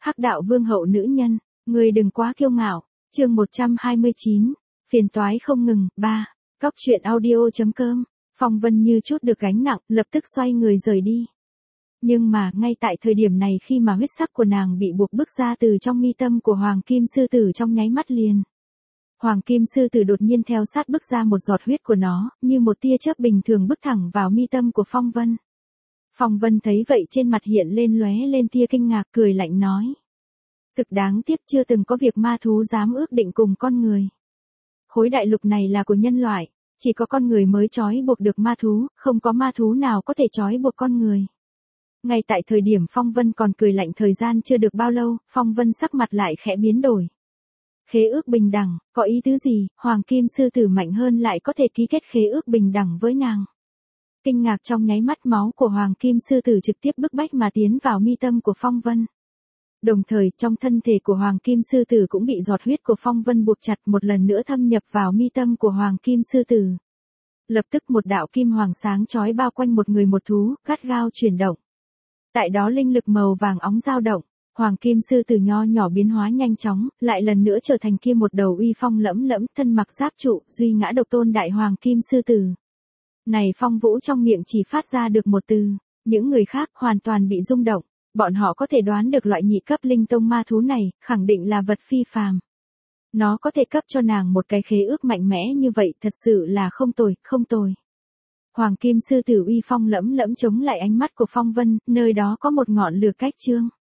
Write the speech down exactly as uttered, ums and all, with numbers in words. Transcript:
Hắc đạo vương hậu nữ nhân, người đừng quá kiêu ngạo. Chương một trăm hai mươi chín, phiền toái không ngừng. Ba. Cóc truyện audio.com. Phong Vân như chút được gánh nặng, lập tức xoay người rời đi. Nhưng mà, ngay tại thời điểm này khi mà huyết sắc của nàng bị buộc bức ra từ trong mi tâm của Hoàng Kim Sư Tử trong nháy mắt liền. Hoàng Kim Sư Tử đột nhiên theo sát bức ra một giọt huyết của nó, như một tia chớp bình thường bức thẳng vào mi tâm của Phong Vân. Phong Vân thấy vậy trên mặt hiện lên lóe lên tia kinh ngạc, cười lạnh nói. Cực đáng tiếc chưa từng có việc ma thú dám ước định cùng con người. Khối đại lục này là của nhân loại, chỉ có con người mới trói buộc được ma thú, không có ma thú nào có thể trói buộc con người. Ngay tại thời điểm Phong Vân còn cười lạnh thời gian chưa được bao lâu, Phong Vân sắc mặt lại khẽ biến đổi. Khế ước bình đẳng, có ý tứ gì, Hoàng Kim Sư Tử mạnh hơn lại có thể ký kết khế ước bình đẳng với nàng. Kinh ngạc trong nháy mắt máu của Hoàng Kim Sư Tử trực tiếp bức bách mà tiến vào mi tâm của Phong Vân. Đồng thời trong thân thể của Hoàng Kim Sư Tử cũng bị giọt huyết của Phong Vân buộc chặt một lần nữa thâm nhập vào mi tâm của Hoàng Kim Sư Tử. Lập tức một đạo kim hoàng sáng chói bao quanh một người một thú, gắt gao chuyển động. Tại đó linh lực màu vàng óng dao động, Hoàng Kim Sư Tử nho nhỏ biến hóa nhanh chóng, lại lần nữa trở thành kia một đầu uy phong lẫm lẫm, thân mặc giáp trụ, duy ngã độc tôn đại Hoàng Kim Sư Tử. Này Phong Vũ trong miệng chỉ phát ra được một từ, những người khác hoàn toàn bị rung động, bọn họ có thể đoán được loại nhị cấp linh tông ma thú này, khẳng định là vật phi phàm. Nó có thể cấp cho nàng một cái khế ước mạnh mẽ như vậy, thật sự là không tồi, không tồi. Hoàng Kim Sư Tử uy phong lẫm lẫm chống lại ánh mắt của Phong Vân, nơi đó có một ngọn lửa cách trương.